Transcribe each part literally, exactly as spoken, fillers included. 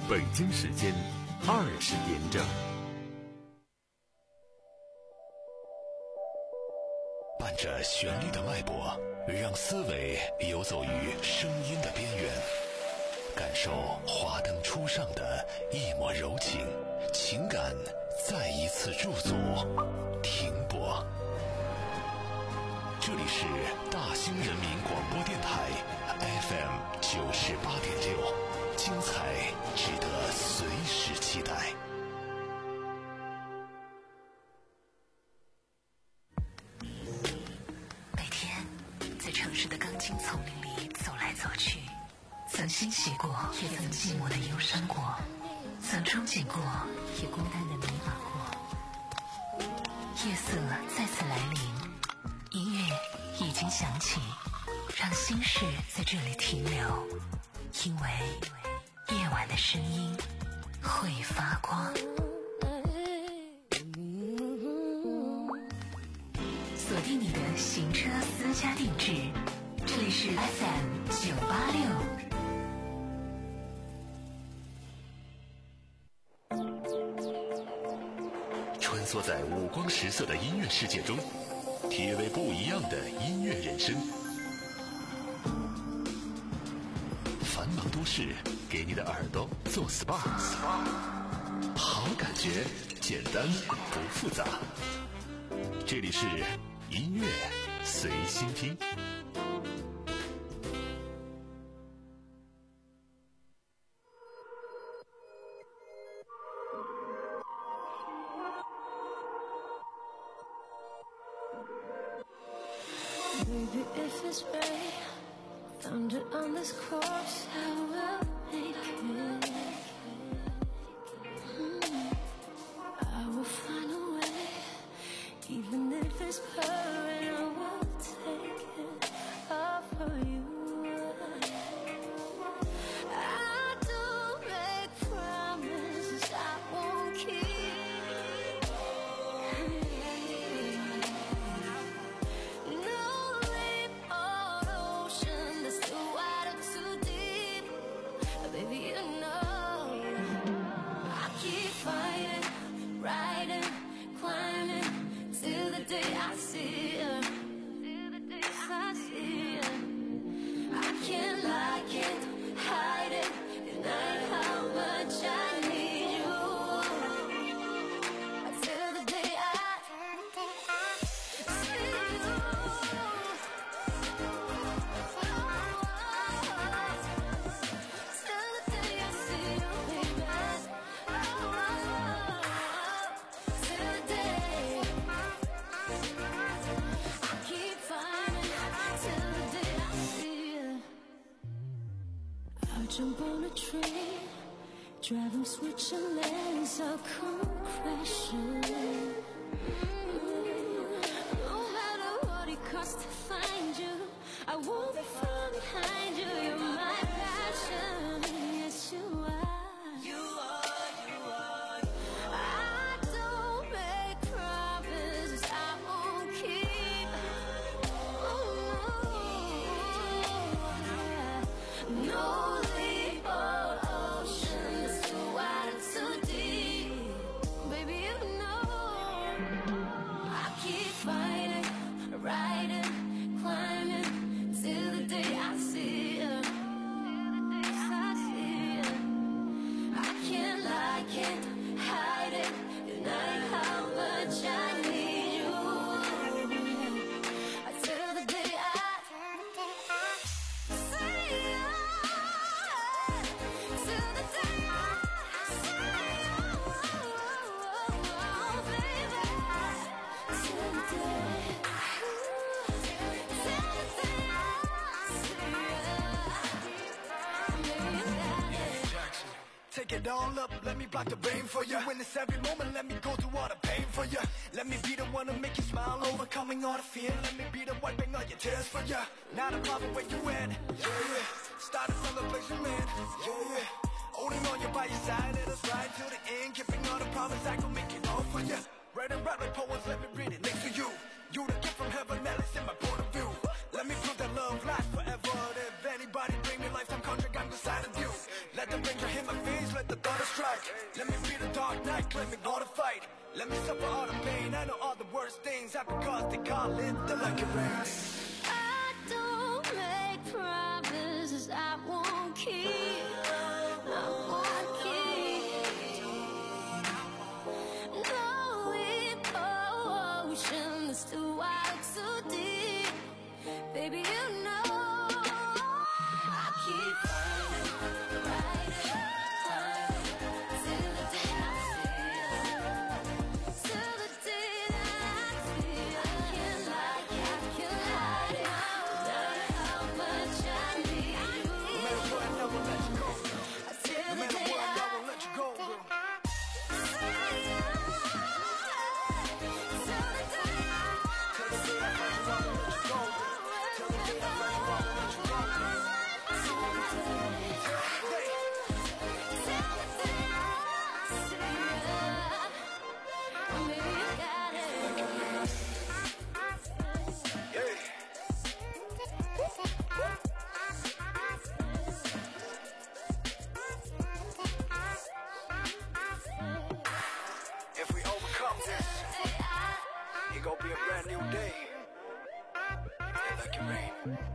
北京时间二十点整。 伴着旋律的脉搏，让思维游走于声音的边缘，感受华灯初上的一抹柔情，情感再一次驻足停泊。这里是大兴人民广播电台 F M 九十八点六，精彩值得随时期待。 每天在城市的钢筋丛林里走来走去，曾欣喜过，也曾寂寞的忧伤过，曾憧憬过，也孤单的迷茫过。夜色再次来临，音乐已经响起，让心事在这里停留，因为夜晚的声音会发光。锁定你的行车私家定制，这里是 F M 九八六。 穿梭在五光十色的音乐世界中，体味不一样的音乐人生。繁忙都市给你的耳朵做 S P A， 好感觉简单不复杂。这里是音乐随心听。 Baby, if it's rain, thunder on this course, I will make it. Mm. I will find a way, even if it's pouring, I will take it all for you. I don't make promises I won't keep. Baby, you know I keep fighting, riding, climbing till the day I see you. Yes, I see you. I can't lie, can't hide it. Deny how much I need you. Till the day I see you. Jump on a train, drive and switch your lanes, I'll come crashing. No matter what it costs to find you, I won't be far behind you. You're my passion, yes you are. You are, you are. I don't make promises I won't keep. Oh no, no. Riding, climbing till the day I see you. Yes, I see you. I can't lie, can't hide it. Deny how much I need you. Till the day I see you. Till the day I see you. Oh, baby. Till the day. Take it all up, let me block the rain for you. In this every moment, let me go through all the pain for you. Let me be the one to make you smile, overcoming all the fear. Let me be the wiping all your tears for you. Not a problem where you at, yeah, yeah. Started from the place you land, yeah, yeah. Holding on you by your side, let us ride till the end. Keeping all the promise, I gon' make it all for you. Writing rap like poems, let me read it next to you. You the gift from heaven, that is in my point of view. Let me prove that love lasts forever. If anybody bring me lifetime contract, I'm beside of you. Let the rain hit my face, let the dark night, claiming all the fight. Let me suffer all the pain. I know all the worst things happen because they call it the lucky rain. I don't make promises I won't keep. I won't keep. No emotion that's too wide, too deep. Baby, you know I keep fighting, fighting, fighting till the day I see you. Till the day that I see you. I can't lie, I can't lie. No matter how much I need you. No matter what, I never let you go. Till No the matter day what, I I won't let you go, girl. see you. Till the day I Till the day I find you, I won't let you go, girl. Till the day I find you, I won't let you go, girl. If we overcome this, it gonna be a brand new day. Lucky rain.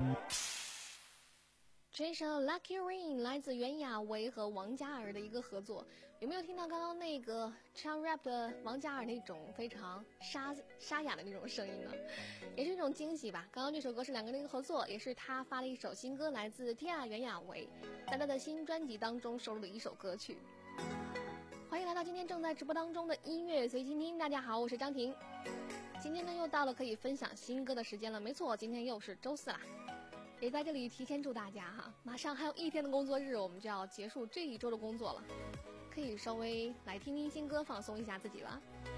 这首 Lucky Rain 来自袁娅维和王嘉尔的一个合作，有没有听到刚刚那个唱 rap 的王嘉尔那种非常沙沙哑的那种声音呢？也是一种惊喜吧。刚刚这首歌是两个人的一个合作，也是他发了一首新歌，来自 Tia 袁娅维，在他的新专辑当中收录的一首歌曲。欢迎来到今天正在直播当中的音乐随心听，大家好，我是张婷。今天呢又到了可以分享新歌的时间了，没错，今天又是周四啦。也在这里提前祝大家哈，马上还有一天的工作日，我们就要结束这一周的工作了，可以稍微来听听新歌，放松一下自己了。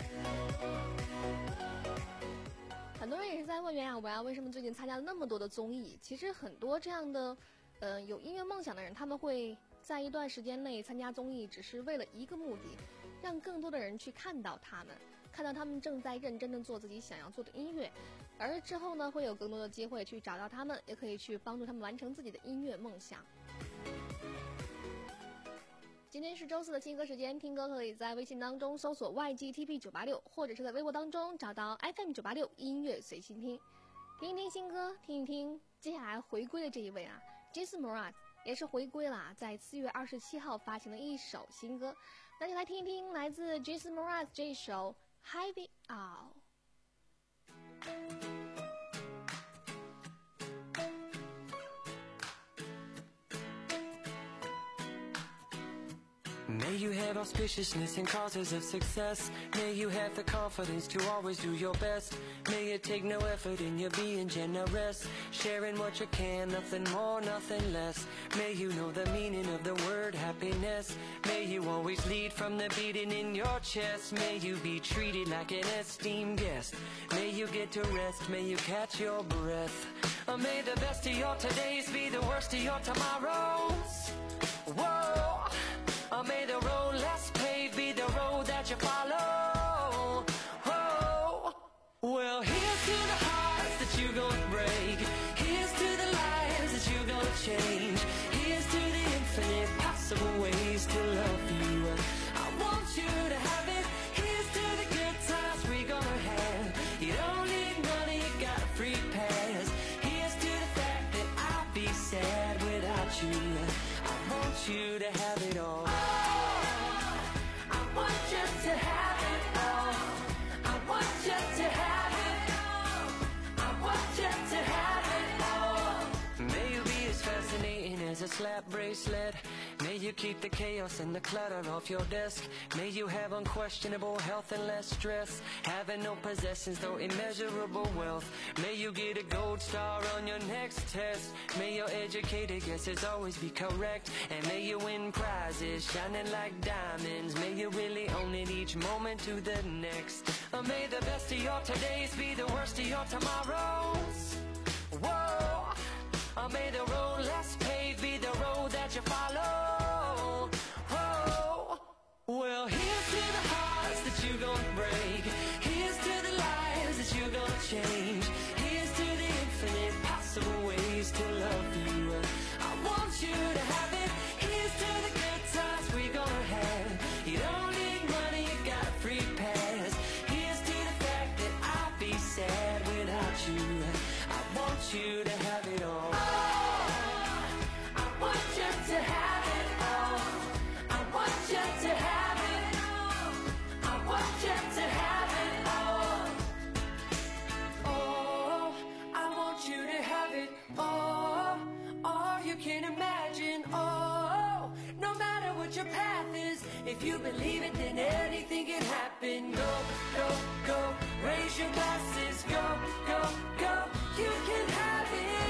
很多人也是在问袁娅维啊，为什么最近参加了那么多的综艺？其实很多这样的，呃，有音乐梦想的人，他们会在一段时间内参加综艺，只是为了一个目的，让更多的人去看到他们。看到他们正在认真的做自己想要做的音乐，而之后呢，会有更多的机会去找到他们，也可以去帮助他们完成自己的音乐梦想。今天是周四的听歌时间，听歌可以在微信当中搜索 Y G T P 九八六， 或者是在微博当中找到 F M 九八六 音乐随心听，听一听新歌，听一听接下来回归的这一位啊 Jason Mraz 也是回归了，在四月二十七号发行了一首新歌，那就来听一听来自 Jason Mraz 这一首Hype It Out。 May you have auspiciousness and causes of success. May you have the confidence to always do your best. May you take no effort in your being generous, sharing what you can, nothing more, nothing less. May you know the meaning of the word happiness. May you always lead from the beating in your chest. May you be treated like an esteemed guest. May you get to rest, may you catch your breath. Or may the best of your todays be the worst of your tomorrows. Whoa! Or may the road less paved be the road that you follow. Oh, well, here's to the hearts that you're gonna break. Here's to the lives that you're gonna change. Here's to the infinite possible ways to love you. I want you to have it. Here's to the good times we're gonna have. You don't need money, you got a free pass. Here's to the fact that I'll be sad without you. I want you to have it all. I want you to have it all. I want you to have it all. I want you to have it all. May you be as fascinating as a slap bracelet. May you keep the chaos and the clutter off your desk. May you have unquestionable health and less stress. Having no possessions though immeasurable wealth. May you get a gold star on your next test. May your educated guesses always be correct. And may you win prizes shining like diamonds. May you really own it each moment to the next. Or may the best of your todays be the worst of your tomorrows. Whoa! Or may the road less paved be the road that you follow. Whoa! Well, here's to the hearts that you're gonna break. Here's to the lives that you're gonna change. Here's to the infinite possible ways to love you. I want you to have it. Here's to the good times we're gonna have. You don't need money. if you believe it, then anything can happen. Go, go, go, raise your glasses. Go, go, go, you can have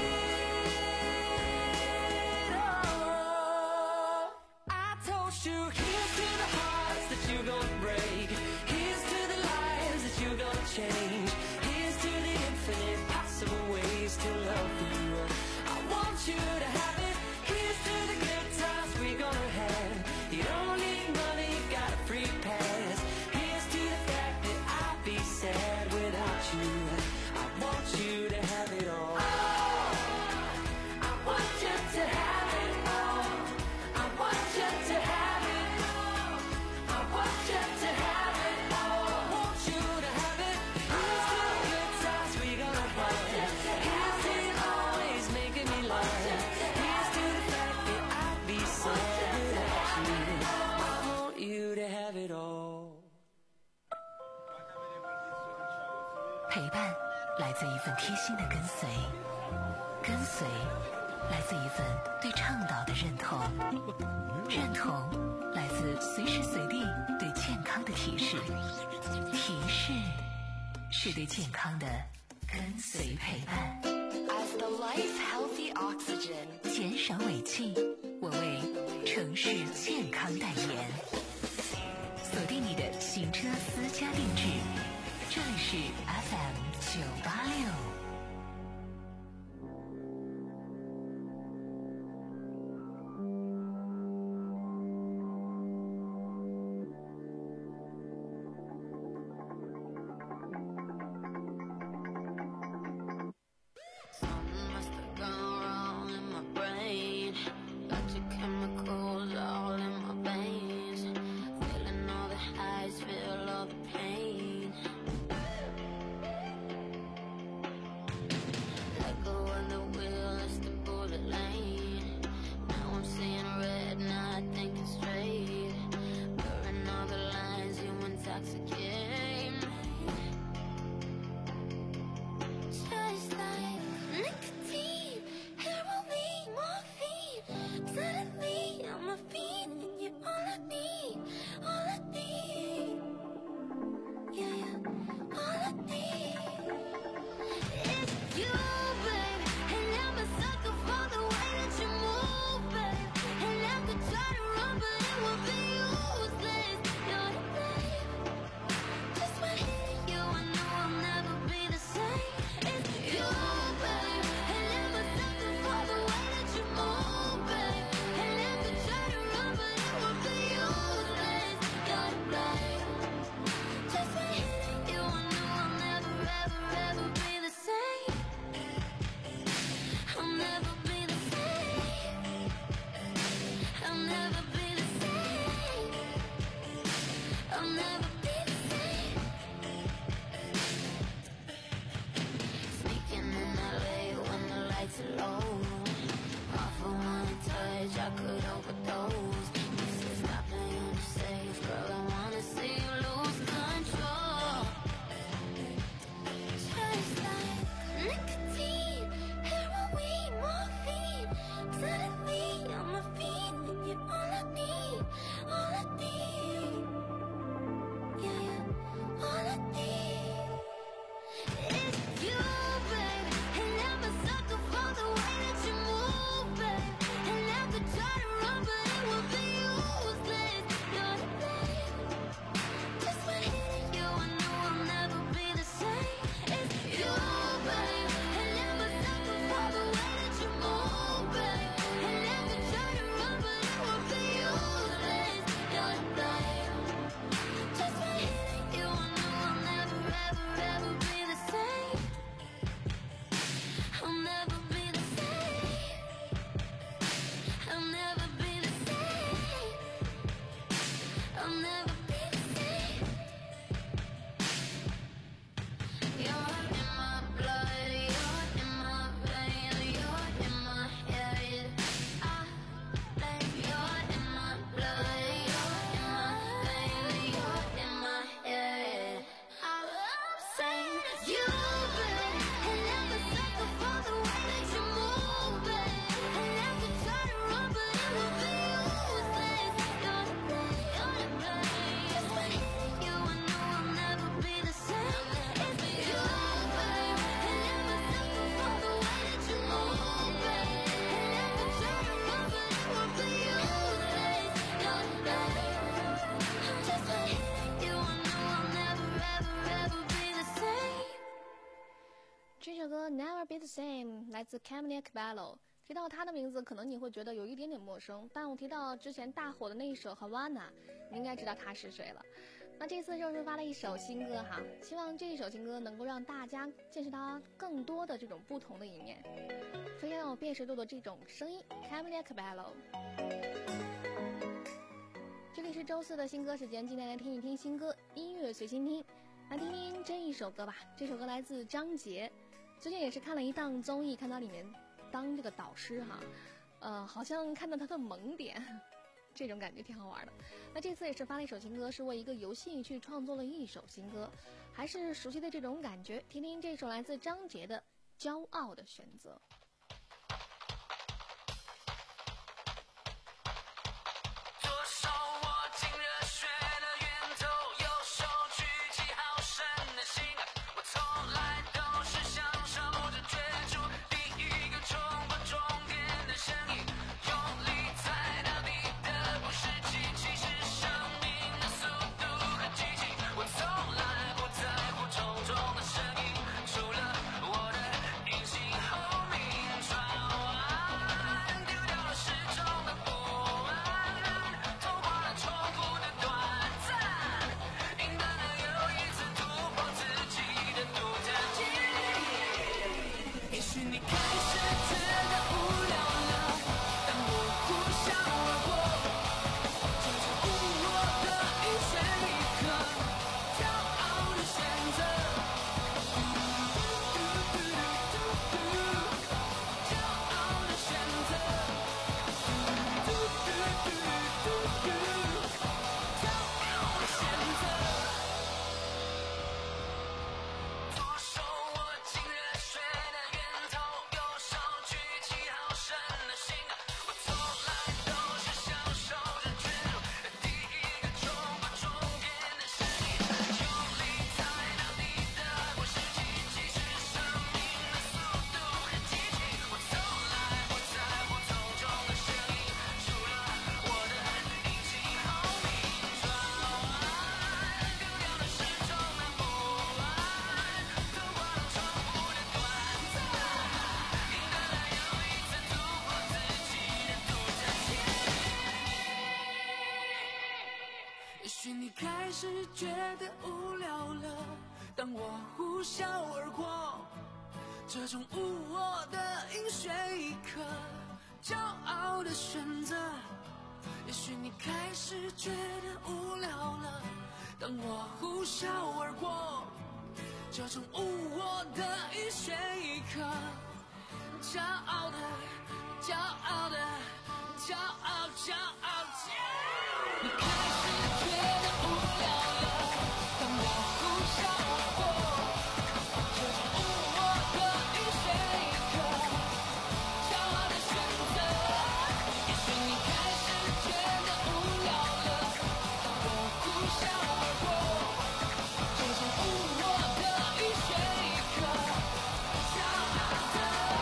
it all. I told you, here's to the hearts that you're gonna break. Here's to the lives that you're gonna change. Here's to the infinite possible ways to love you. I want you to have it. Here's to the good times we're gonna have. You don't need money, got a free pass. Here's to the fact that I'd be sad without you. I want you to have it all. I want you to have it all. I want you to have it all. I want you to have it all. I want you to have it. Here's to the good times we're gonna have. Here's to you always making me laugh. Here's to the fact that I'd be sad without you. I want you to have it all. 陪伴来自一份贴心的跟随，跟随来自一份对倡导的认同，认同来自随时随地对健康的提示，提示是对健康的跟随陪伴。As the life healthy oxygen， 减少尾气，我为城市健康代言。锁定你的行车私家定制，这里是 F M 九八六。 Something must have gone wrong in my brain. Got your chemicals all in my veins. Feeling all the highs, feel all the pain. Let go of the wheel, it's the bullet lane. Now I'm seeing red, not thinking straight. Blurring all the lines, you intoxicate me. Just like nicotine, heroin, morphine. Suddenly I'm a fiend, and you're all I need, all I need. Yeah, yeah, all I need. It's you, babe, and I'm a sucker for the way that you move, babe. And I could try to run, but it will be useless. You're the babe, Stay the Same 来自 Camila Cabello。提到他的名字，可能你会觉得有一点点陌生，但我提到之前大火的那一首 Havana， 你应该知道他是谁了。那这次热叔发了一首新歌哈，希望这一首新歌能够让大家见识到更多的这种不同的一面，非常有辨识度的这种声音 Camila Cabello。这里是周四的新歌时间，今天来听一听新歌，音乐随心听。来听听这一首歌吧，这首歌来自张杰。最近也是看了一档综艺，看到里面当这个导师哈，呃，好像看到他的萌点，这种感觉挺好玩的。那这次也是发了一首新歌，是为一个游戏去创作了一首新歌，还是熟悉的这种感觉。听听这首来自张杰的《骄傲的选择》。 开始觉得无聊了，当我呼啸而过，这种无我的饮水一刻，骄傲的选择。也许你开始觉得无聊了，当我呼啸而过，这种无我的饮水一刻，骄傲的，骄傲的，骄傲，骄傲，骄傲。你开始觉得无聊了，当我呼啸而过，这种无我的饮水一刻，骄傲的选择。也许你开始觉得无聊了，当我呼啸而过，这种无我的饮水一刻，骄傲的。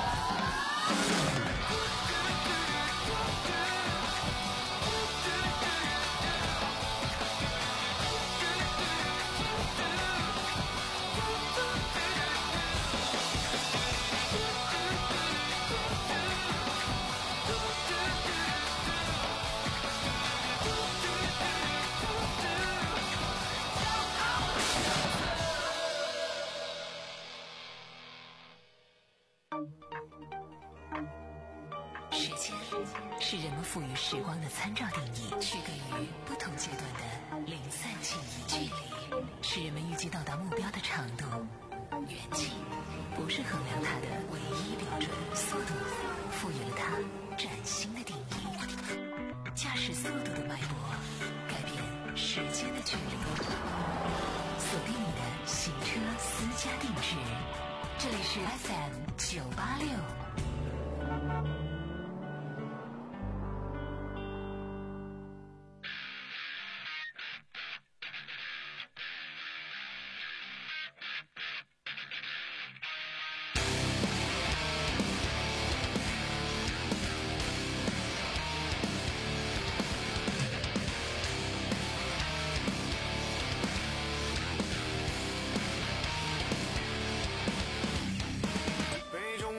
时间是人们赋予时光的参照定义，区隔于不同阶段的零散记忆。距离是人们预计到达目标的长度，远近不是衡量它的唯一标准。速度赋予了它崭新的定义，驾驶速度的脉搏改变时间的距离。锁定你的行车私家定制，这里是 F M 九八六。 杯中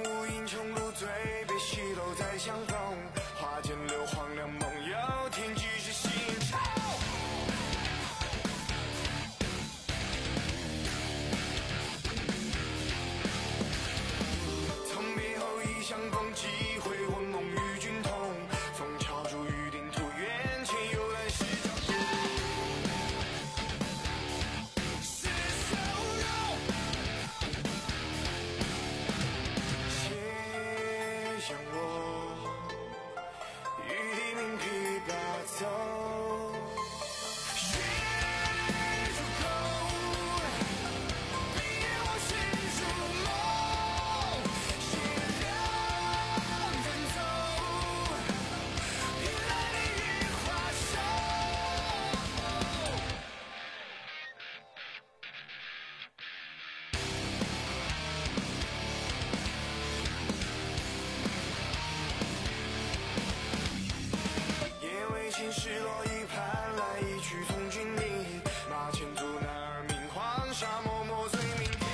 失落一盘来一曲从军你马前卒男儿明黄沙默默醉鸣笛。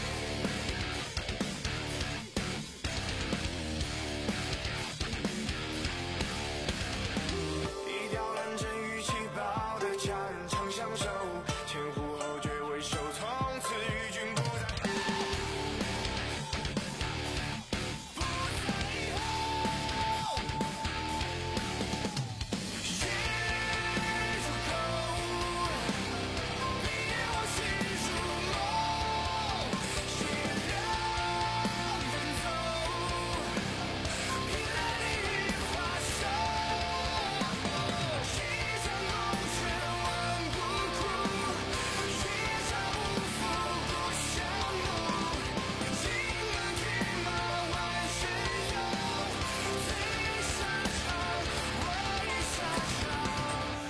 一雕鸾针与气爆的佳人长相守，前呼后绝为首，从此与君不再不在以后。血如钩，别我心如梦，血染奔走，凭来历花手。西山宫阙万古枯，夜照无负故乡路。金戈铁马万世游，醉沙场，为沙场。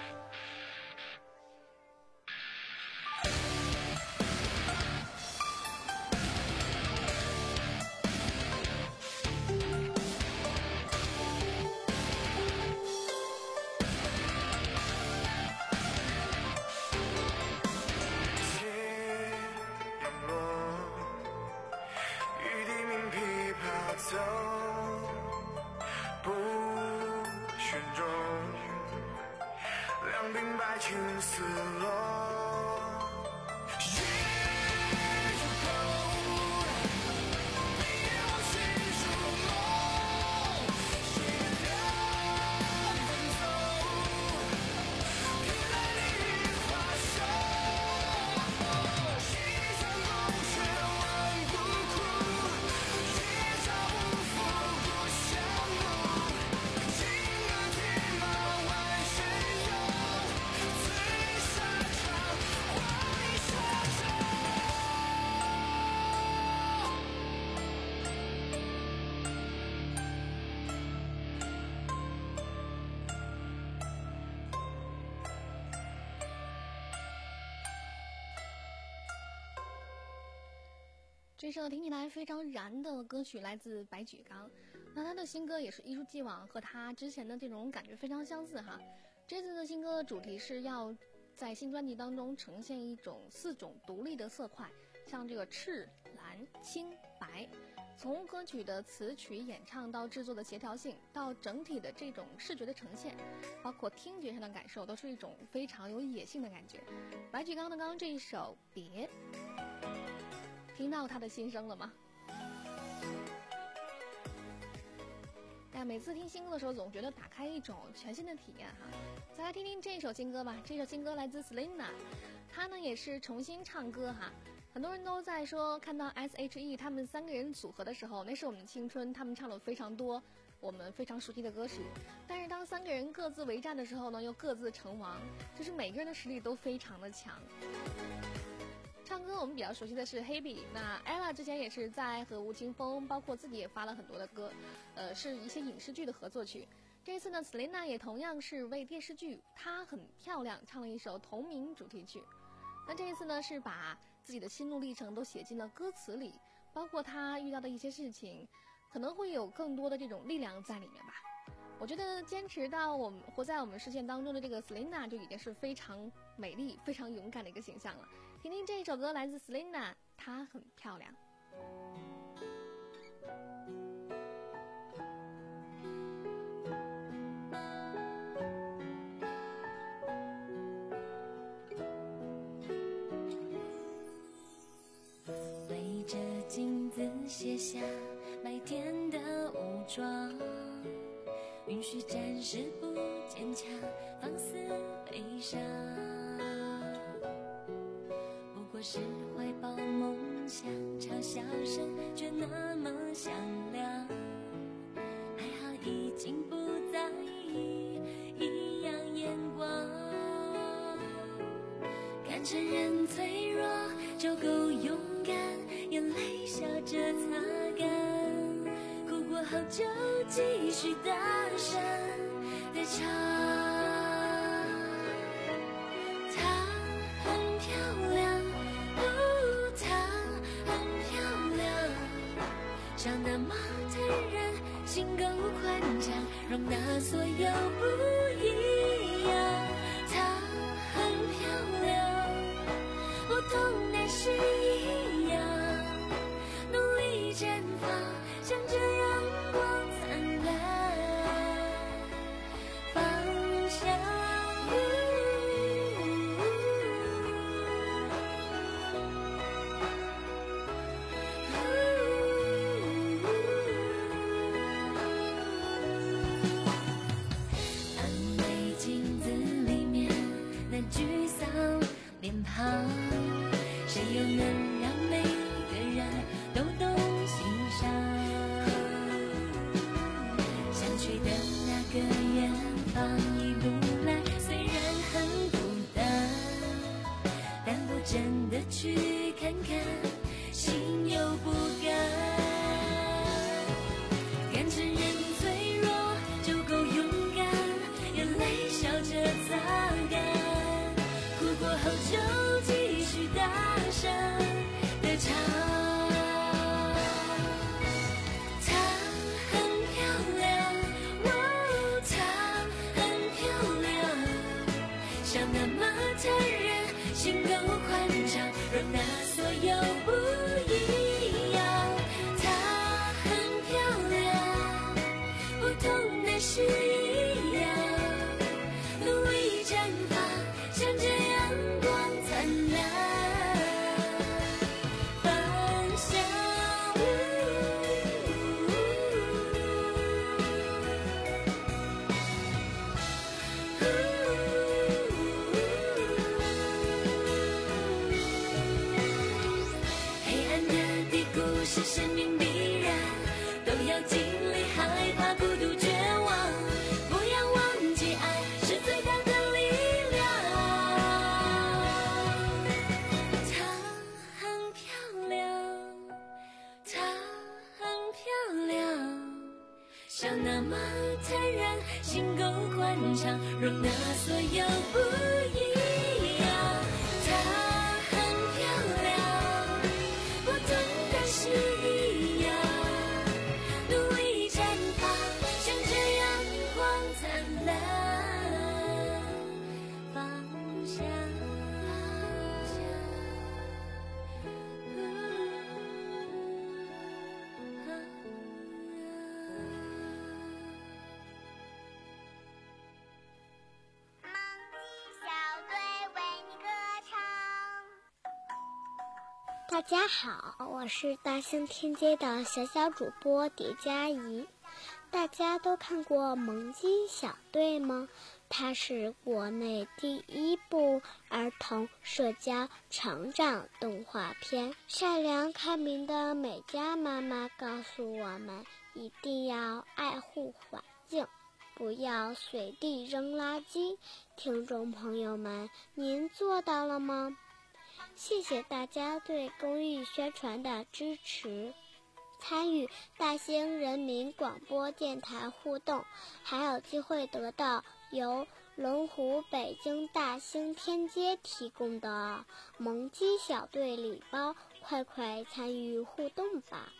斜阳落，玉笛鸣琵琶奏，不旋中，两鬓白青丝落。血如钩，别我心如梦，血染奔走，凭来历花手。西山宫阙万古枯，夜照无负故乡路。金戈铁马万世游，醉沙场，为沙场。 这首听起来非常燃的歌曲来自白举纲，那他的新歌也是一如既往，和他之前的这种感觉非常相似哈。这次的新歌的主题是要在新专辑当中呈现一种四种独立的色块，像这个赤、蓝、青、白，从歌曲的词曲演唱到制作的协调性，到整体的这种视觉的呈现，包括听觉上的感受，都是一种非常有野性的感觉。白举纲的刚刚这一首《别》，听到他的心声了吗？但每次听新歌的时候，总觉得打开一种全新的体验哈。再来听听这首新歌吧，这首新歌来自 Selina， 她呢也是重新唱歌哈。很多人都在说，看到 S H E 他们三个人组合的时候，那是我们的青春，他们唱了非常多我们非常熟悉的歌曲。但是当三个人各自为战的时候呢，又各自成王，就是每个人的实力都非常的强。唱歌我们比较熟悉的是 Hebe， 那 Ella 之前也是在和吴青峰，包括自己也发了很多的歌，呃，是一些影视剧的合作曲。这一次呢 Selina 也同样是为电视剧《她很漂亮》唱了一首同名主题曲。那这一次呢是把自己的心路历程都写进了歌词里，包括她遇到的一些事情，可能会有更多的这种力量在里面吧。我觉得坚持到我们活在我们视线当中的这个 Selina 就已经是非常美丽、非常勇敢的一个形象了。听听这首歌，来自 Selina， 她很漂亮。 对着镜子卸下白天的武装，允许暂时不坚强，放肆悲伤。不过是怀抱梦想，嘲笑声却那么响亮。还好已经不在意异样眼光，敢承认脆弱就够勇敢，眼泪笑着擦干，哭过后就继续大声地唱。她很漂亮，哦，她很漂亮，长得模特人，心够宽敞，容纳所有不一行，谁又能让每个人都懂欣赏？想去的那个远方，一路来虽然很孤单，但不真的去看看，心又不甘。看成人脆弱就够勇敢，眼泪笑着擦干，哭过后就继续大声的唱。她很漂亮，哦，她很漂亮，笑那么坦然，心够宽敞，容纳所有不一样。她很漂亮，不同的是一样，努力绽放，向着阳光灿烂方向。黑暗的低谷是生命必然，都要经历害怕、孤独、绝望，不要忘记爱是最大的力量。她很漂亮，她很漂亮，笑那么坦然，心够宽敞，容纳所有不一样。她很漂亮，不同的是一样，努力绽放，向着阳光灿烂方向。 大家好，我是大兴天街的小小主播蝶佳怡。大家都看过《萌鸡小队》吗？它是国内第一部儿童社交成长动画片。善良开明的美嘉妈妈告诉我们，一定要爱护环境，不要随地扔垃圾。听众朋友们，您做到了吗？谢谢大家对公益宣传的支持。参与大兴人民广播电台互动，还有机会得到由龙湖北京大兴天街提供的萌鸡小队礼包，快快参与互动吧。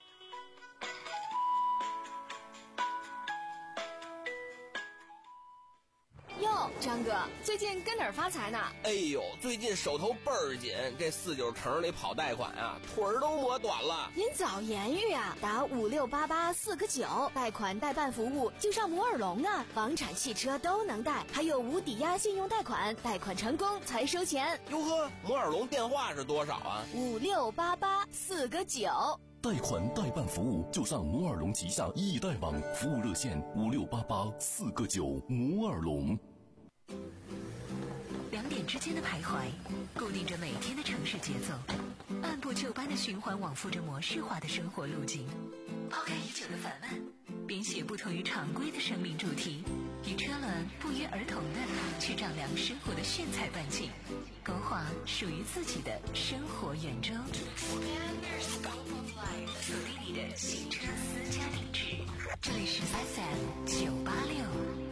哟，张哥，最近跟哪儿发财呢？ 哎呦，最近手头倍儿紧，这四九城里跑贷款啊，腿儿都磨短了。 您早言语啊，打五六八八四个九，贷款代办服务就上摩尔龙啊，房产、汽车都能贷，还有无抵押信用贷款，贷款成功才收钱。 哟呵，摩尔龙电话是多少啊？ 五六八八四个九。 贷款代办服务就上摩尔龙旗下易贷网，服务热线五六八八四个九。摩尔龙。 两点之间的徘徊，固定着每天的城市节奏，按部就班的循环往复着模式化的生活路径。抛开已久的烦闷，编写不同于常规的生命主题，与车轮不约而同的去丈量生活的炫彩半径，勾画属于自己的生活圆周。锁定你的新车私家定制，这里是 F M 九八六。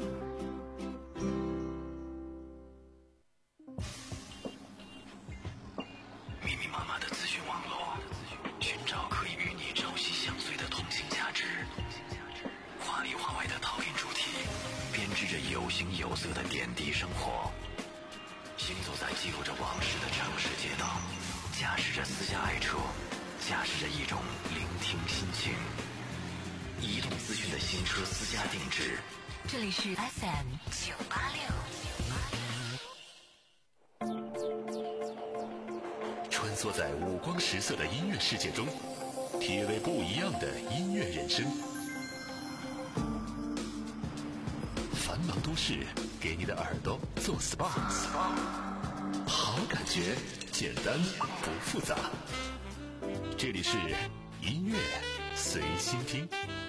密密麻麻的资讯网络，寻找可以与你朝夕相随的通信价值。华里华外的讨论主题，编织着有形有色的点滴生活。行走在记录着往事的城市街道，驾驶着私家爱车，驾驶着一种聆听心情。移动资讯的新车私家定制， 这里是 F M 九八六。 穿梭在五光十色的音乐世界中，体味不一样的音乐人生。繁忙都市给你的耳朵做 S P A， 好感觉，简单不复杂。这里是音乐随心听。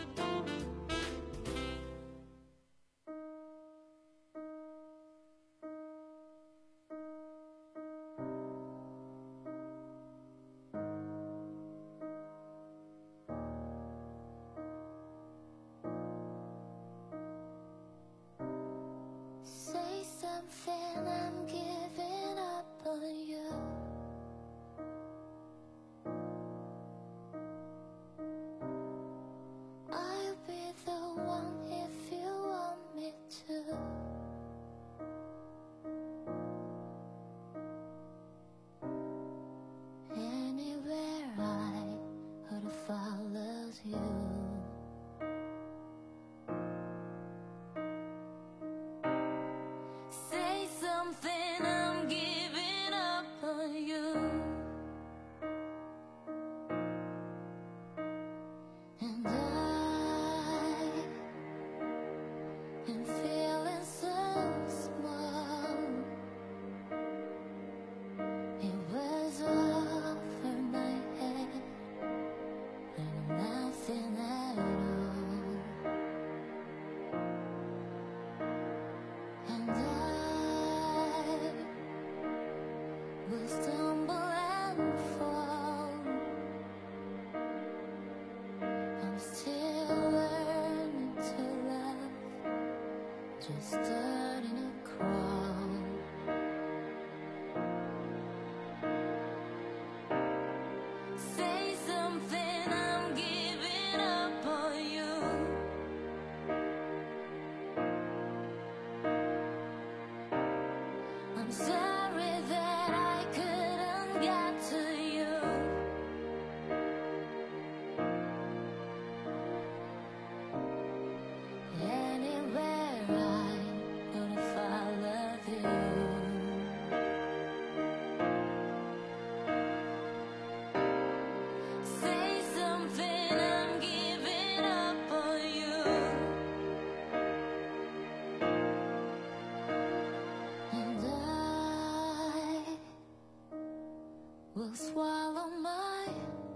Swallow my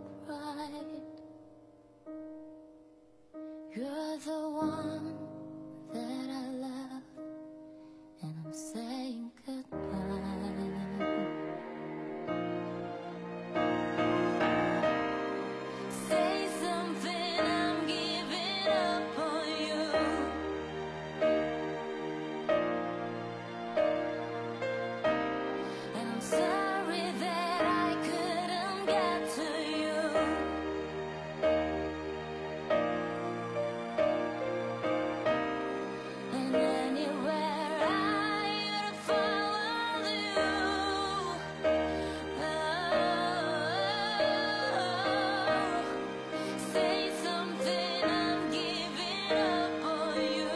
pride. You're the one that I love, and I'm saying goodbye. Say something, I'm giving up on you. And I'm sorry that I couldn't get to you. And anywhere I would follow you. Oh, say something, I'm giving up on you.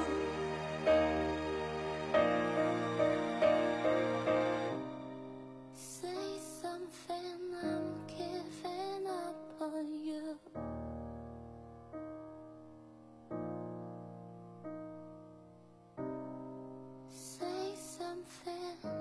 Say something, I'm giving up on you. Say something.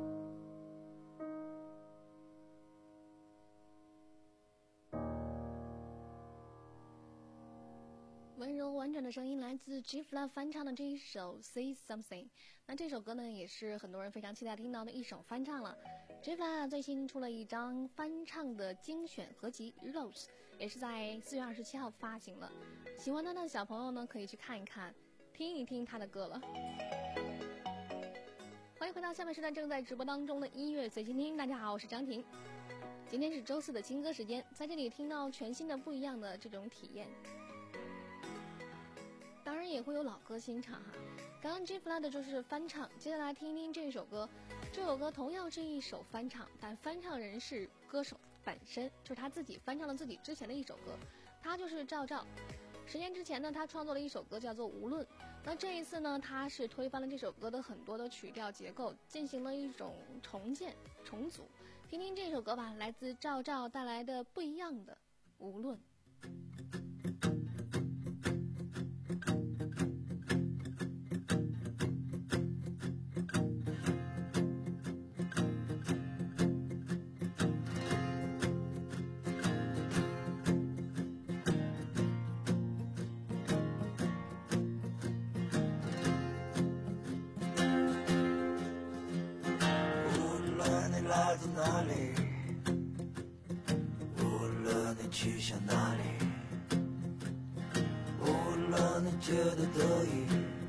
温柔婉转的声音来自 G-Fla 翻唱的这一首 Say Something。 那这首歌呢也是很多人非常期待听到的一首翻唱了。 G-Fla 最新出了一张翻唱的精选合集 Rose， 也是在四月二十七号发行了。喜欢他的小朋友呢可以去看一看，听一听他的歌了。欢迎回到下面时段正在直播当中的音乐随心听。大家好，我是张婷。今天是周四的轻歌时间，在这里听到全新的不一样的这种体验，当然也会有老歌新唱哈。刚刚 G-Fla 的就是翻唱，接下来听一听这首歌。这首歌同样是一首翻唱，但翻唱人是歌手本身，就是他自己翻唱了自己之前的一首歌，他就是赵照。十年之前呢，他创作了一首歌叫做《无论》，那这一次呢，他是推翻了这首歌的很多的曲调结构，进行了一种重建重组。听听这首歌吧，来自赵照带来的不一样的《无论》。 来自哪里，无论你去向哪里，无论你觉得得意，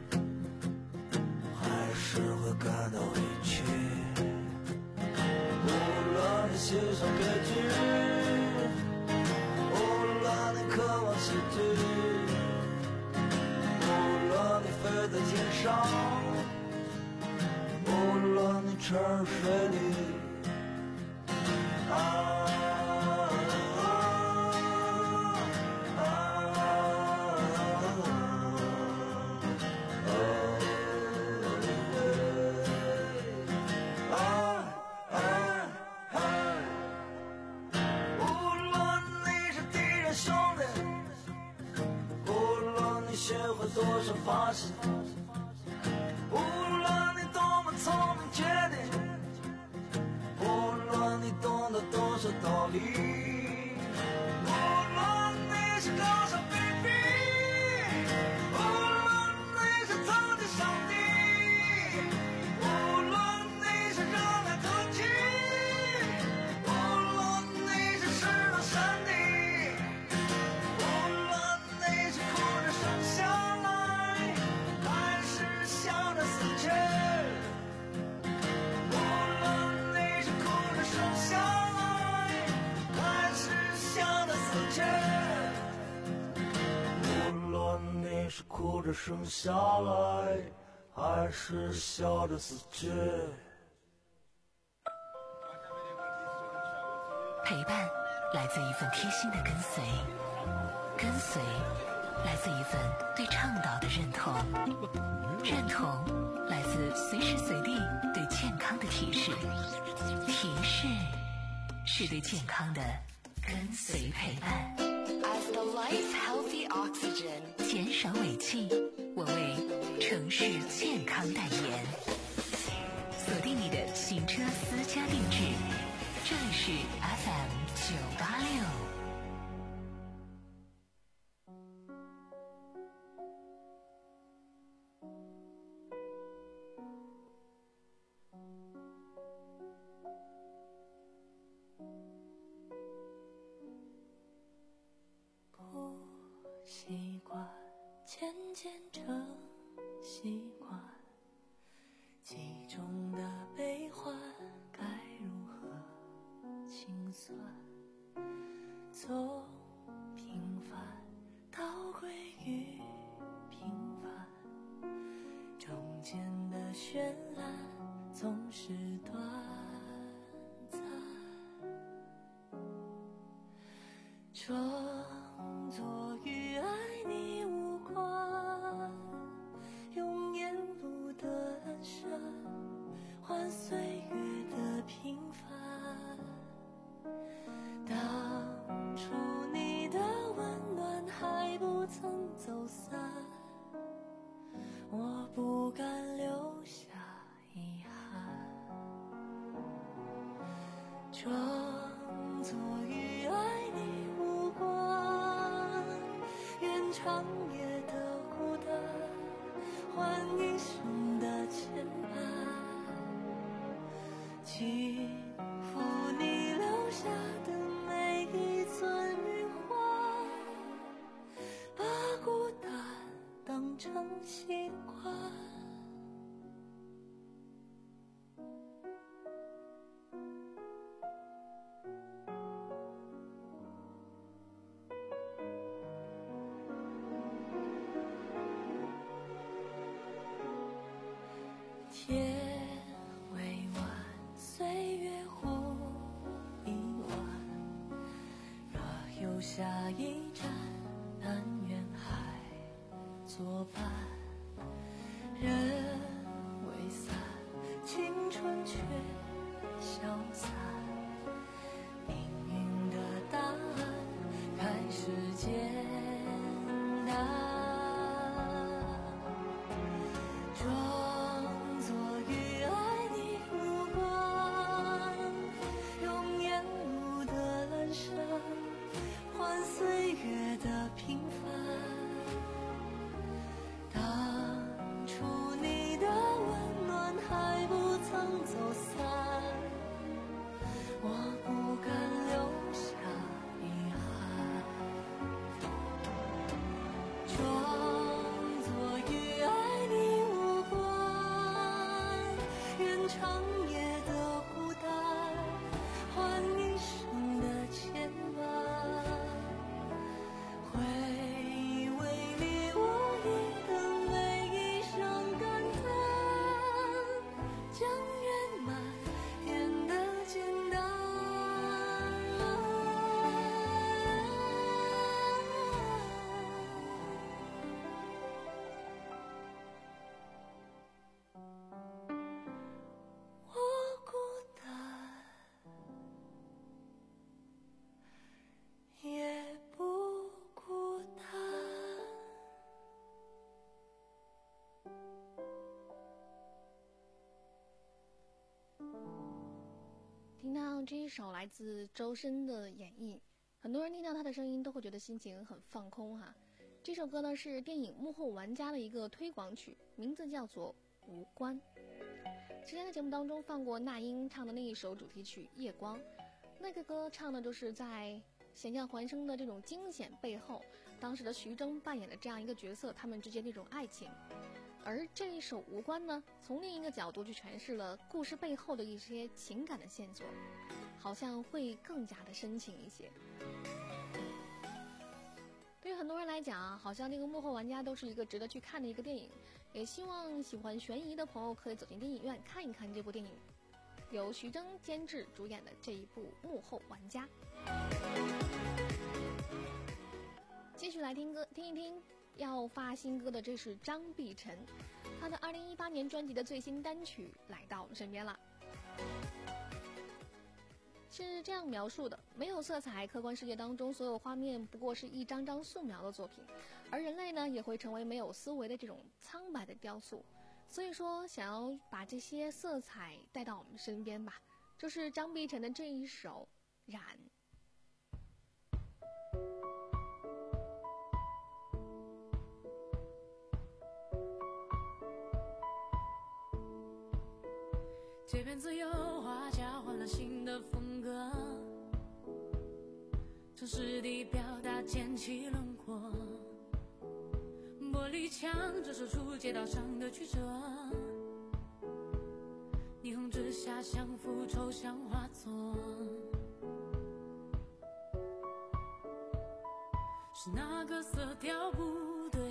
还是会感到委屈，无论你欣赏别剧，无论你渴望喜剧，无论你飞在天上，无论你沉入水里，啊多少发现，无论你多么聪明绝顶，无论你懂得多少道理，无论你是高尚卑鄙，无论你是苍天上帝，无论你是热爱特技，无论你是失落山地，无论你是哭着生下是哭着生下来，还是笑着死去？ 陪伴来自一份贴心的跟随，跟随来自一份对倡导的认同，认同来自随时随地对健康的提示，提示是对健康的跟随陪伴。 As the life healthy oxygen， 减少尾气，我为城市健康代言。锁定你的行车私家定制，这里是 F M 九八六。 习惯渐渐成习惯，其中的悲欢该如何清算？从平凡到归于平凡，中间的绚烂总是短暂。装作与爱你无关，用沿路的阑珊换岁月的平凡。当初你的温暖还不曾走散，我不敢留下遗憾。装作与爱你无关，愿长夜的孤单换一生的牵绊，轻抚你留下的每一寸余欢，把孤单当成习惯。天未晚，岁月忽已晚，若有下一站，但愿还作伴。人未散，青春却消散，命运的答案开始简单。装作与爱你无关，用沿路的阑珊换岁月的平凡。当长夜的孤单，换一生的牵绊。回味你我忆的每一声感叹，将圆满变得简单。我孤单，也不孤单。 听到这一首来自周深的演绎，很多人听到他的声音都会觉得心情很放空哈。这首歌呢是电影《幕后玩家》的一个推广曲，名字叫做《无关》。之前的节目当中放过那英唱的那一首主题曲《夜光》，那个歌唱的就是在险象环生的这种惊险背后，当时的徐峥扮演的这样一个角色，他们之间那种爱情。而这一首《无关》呢，从另一个角度去诠释了故事背后的一些情感的线索，好像会更加的深情一些。对于很多人来讲啊，好像这个幕后玩家都是一个值得去看的一个电影，也希望喜欢悬疑的朋友可以走进电影院看一看这部电影，由徐峥监制主演的这一部《幕后玩家》。继续来听歌，听一听要发新歌的，这是张碧晨，他的二零一八年专辑的最新单曲来到我们身边了。是这样描述的：没有色彩，客观世界当中所有画面不过是一张张素描的作品，而人类呢也会成为没有思维的这种苍白的雕塑。所以说想要把这些色彩带到我们身边吧，就是张碧晨的这一首《染》。 街边自由画家换了新的风格，从实地表达剪起轮廓，玻璃墙折射出街道上的曲折，霓虹之下相符抽象画作，是那个色调不对，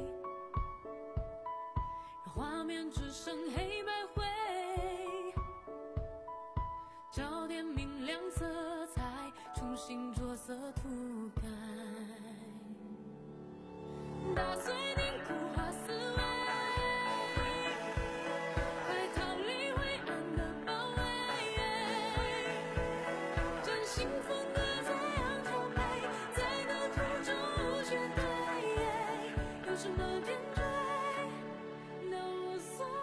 让画面只剩黑白灰，找点明亮色彩，重新着色涂改，打碎凝固化思维，快逃离灰暗的包围，真心风格怎样调配，在那途中绝对，有什么点缀都无所谓。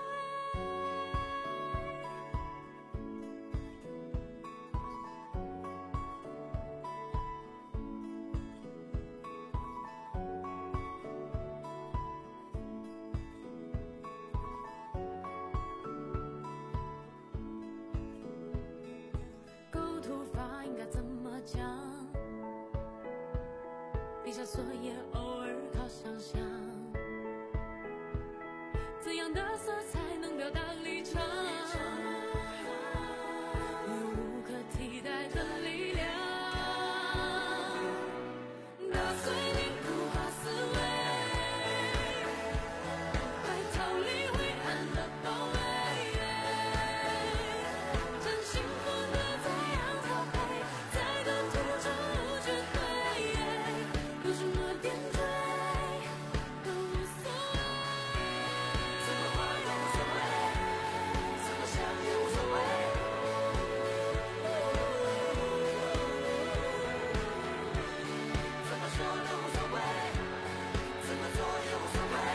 笔下所也偶尔靠想象，怎样的色彩能表达立场，有无可替代的力量，打碎凝固化思维，快逃离灰暗的包围，真心风格怎样调配，在的途中绝对，有什么点缀都无所谓，怎么画都无所谓，怎么想也无所谓，怎么说都无所谓，怎么做也无所谓。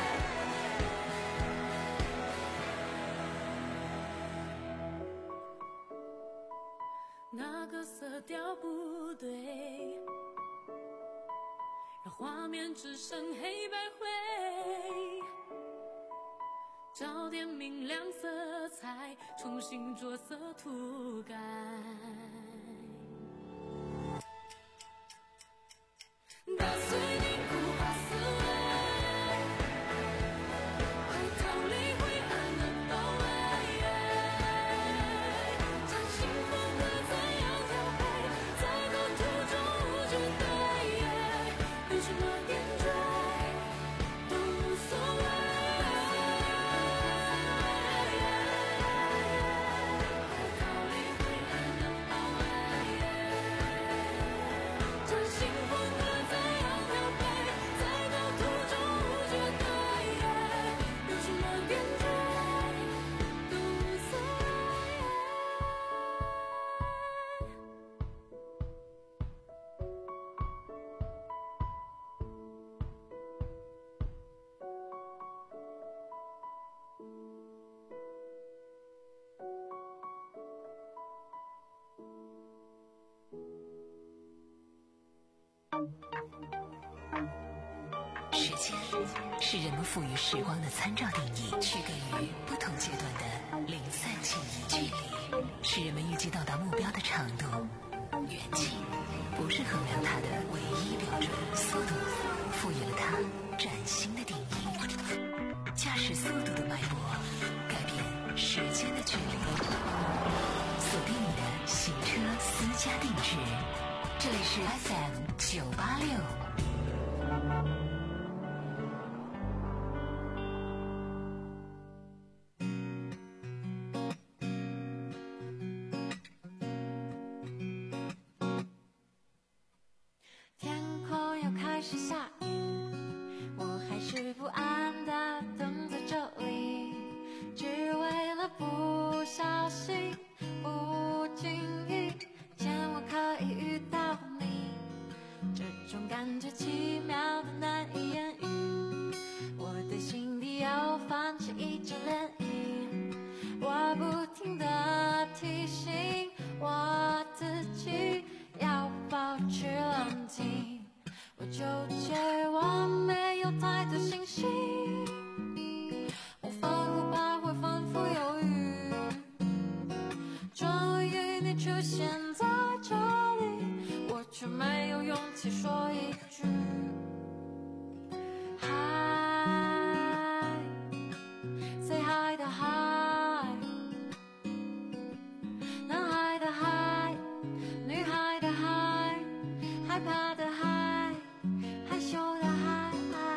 那个色调不对，让画面只剩黑白灰，找点明亮色彩，重新着色涂改，打碎凝固化思维，快逃离灰暗的包围， 间是人们赋予时光的参照定义，区隔于不同阶段的零散记忆。距离是人们预计到达目标的长度，远近不是衡量它的唯一标准。速度赋予了它崭新的定义，驾驶速度的脉搏改变时间的距离。锁定你的行车私家定制，这里是 F M 九八六。 是下雨，我还是不安地等在这里，只为了不小心不经意间我可以遇到你，这种感觉奇妙的难以言喻，我的心底又泛起一阵涟漪，我不停地提醒我自己要保持冷静，我纠结，我没有太多信心，我反复徘徊，反复犹豫，终于你出现在这里，我却没有勇气说一句嗨 Say hi 的嗨，男孩的嗨，女孩的嗨，害怕的嗨，害羞的嗨，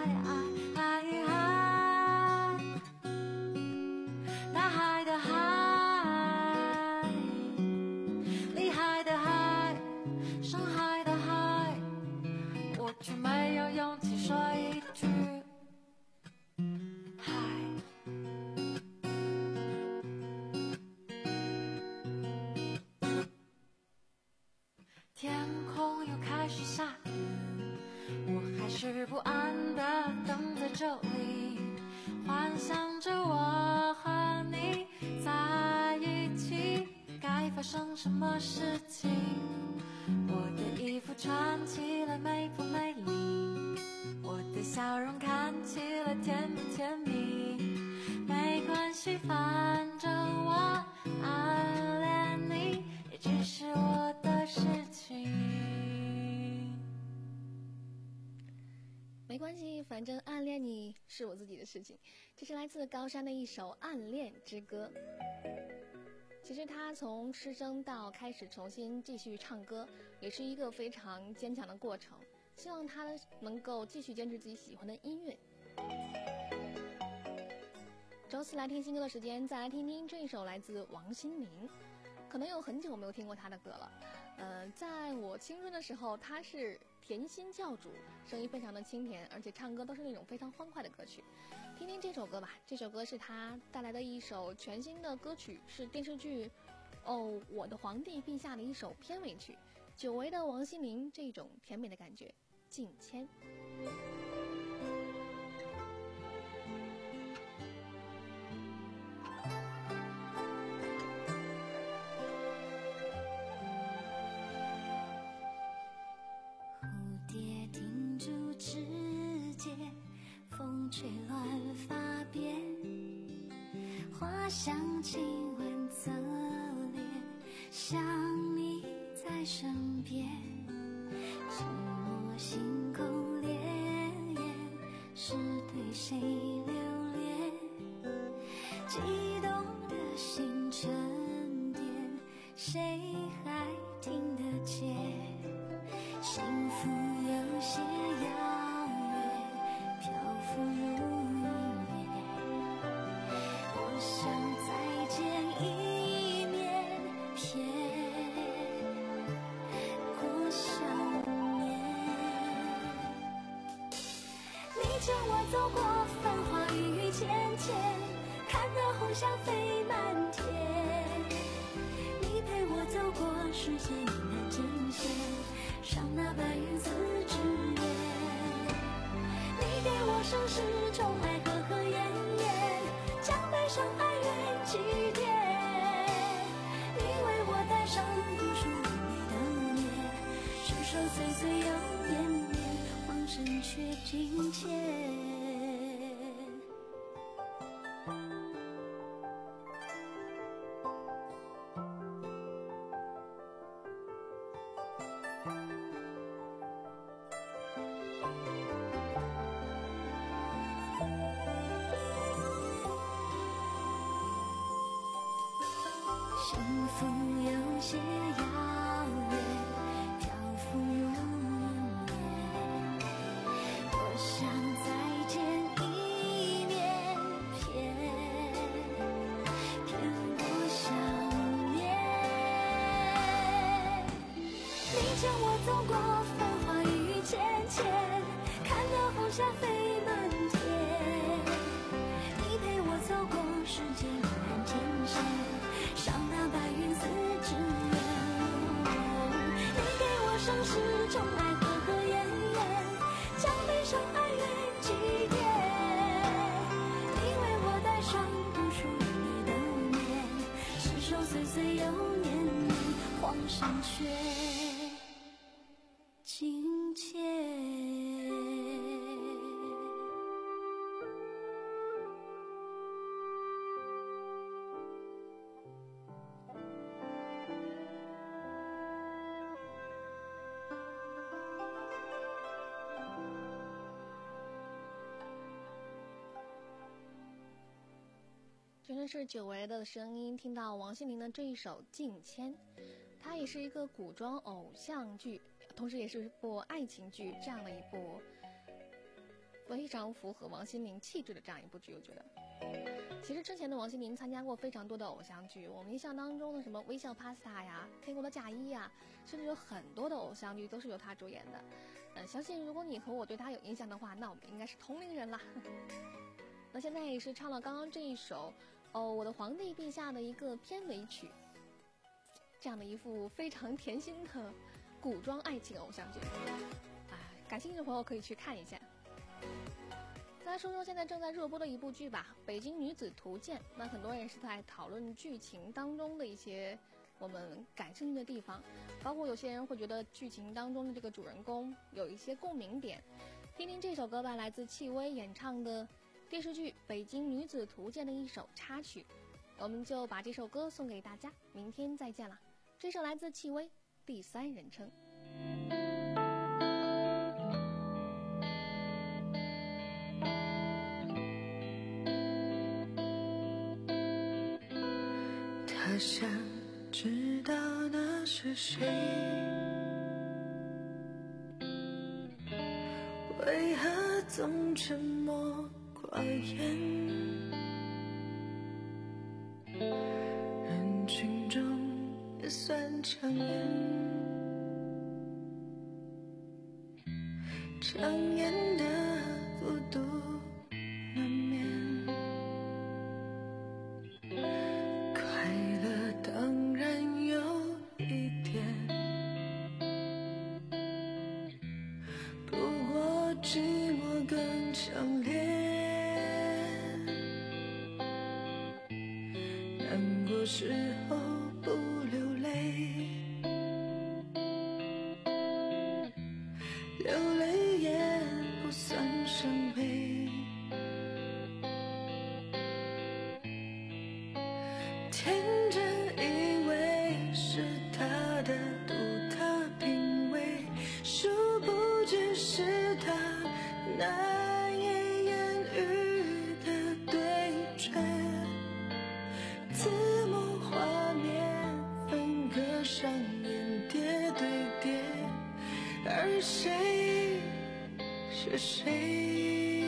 大海的海，厉害的海，伤害的海，我却没有勇气说一句嗨。天空又开始下雨，我还是不安地等在这里，幻想着我和你在一起该发生什么事情，我的衣服穿起来美不美丽，我的笑容看起来甜不甜蜜，没关系，反正我暗恋你也只是我的事情， 没关系，反正暗恋你是我自己的事情。这是来自高山的一首《暗恋之歌》。其实他从失声到开始重新继续唱歌，也是一个非常坚强的过程。希望他能够继续坚持自己喜欢的音乐。周四来听新歌的时间，再来听听这一首来自王心凌。可能有很久没有听过他的歌了。呃，在我青春的时候，他是甜心教主，声音非常的清甜，而且唱歌都是那种非常欢快的歌曲。听听这首歌吧，这首歌是他带来的一首全新的歌曲，是电视剧《哦，我的皇帝陛下》的一首片尾曲，久违的王心凌这种甜美的感觉，敬谦。 吹乱了发边，花香亲吻侧脸，想你在身边，寂寞心口潋滟，是对谁留恋，激动的心沉淀，谁还听得见，幸福有些遥远，漂浮如云烟，我想再见一面，骗过想念。你牵我走过繁华雨雨浅浅，看那红霞飞满天，你陪我走过世界阴暗渐渐，上那白云似纸鸢，你给我盛世宠爱和和艳艳，将悲伤哀怨祭奠，你为我戴上无数完美的脸，世上岁岁又年年，往生却境迁。 幸福有些遥远，漂浮如烟。多想再见一面，偏偏我想念。你牵我走过繁华与渐渐，看到红霞飞满天。你陪我走过世界依然艰险，上那白云似纸鸢。你给我生世中爱和和艳艳，将悲伤哀怨祭奠。你为我戴上独属于你的冕，世寿岁岁又年年，黄山却境迁。 真的是久违的声音，听到王心凌的这一首《境迁》，它也是一个古装偶像剧，同时也是一部爱情剧，这样的一部非常符合王心凌气质的这样一部剧。我觉得其实之前的王心凌参加过非常多的偶像剧，我们印象当中的什么微笑 Pasta 呀、K 国的嫁衣呀，甚至有很多的偶像剧都是由她主演的。呃，相信如果你和我对她有印象的话，那我们应该是同龄人啦。那现在也是唱了刚刚这一首哦，我的皇帝陛下的一个片尾曲，这样的一部非常甜心的古装爱情偶像剧，啊，感兴趣的朋友可以去看一下。再来说说现在正在热播的一部剧吧，《北京女子图鉴》。那很多人也是在讨论剧情当中的一些我们感兴趣的地方，包括有些人会觉得剧情当中的这个主人公有一些共鸣点。听听这首歌吧，来自戚薇演唱的电视剧《北京女子图鉴》的一首插曲，我们就把这首歌送给大家，明天再见了。这首来自戚薇，第三人称。 他想知道那是谁，为何总沉默寡言，人群中也算抢眼，抢眼的孤独难免，快乐当然有一点，不过寂寞更强烈。难过时候不流泪，流泪也不算伤悲。天真以为是他的独特品味，殊不知是他难以言喻的对决。字幕画面分割上演叠对叠，而谁是谁？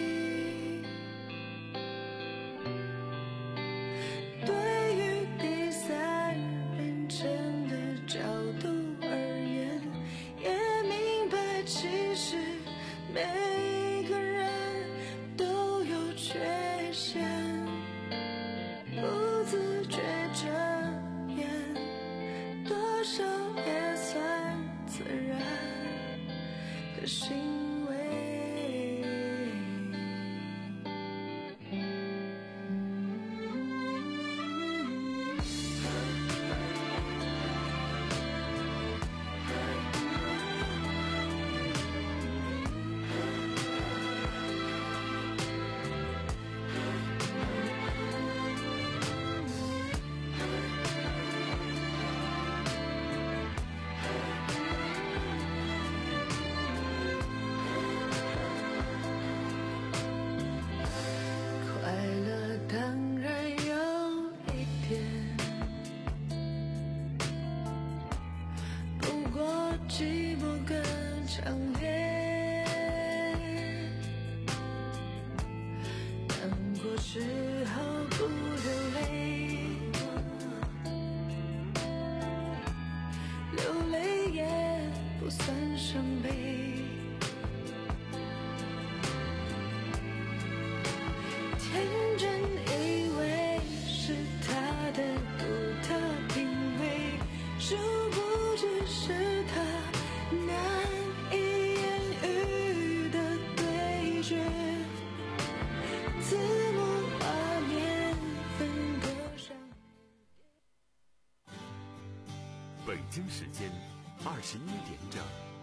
对于第三人称的角度而言，也明白其实每个人都有缺陷，不自觉遮掩，多少也算自然的行为。 强烈，难过之后不流泪，流泪也不算伤悲。天真以为是他的独特品味，殊不知是他难以言喻的对决。字幕画面分割上。 北京时间二十一点整。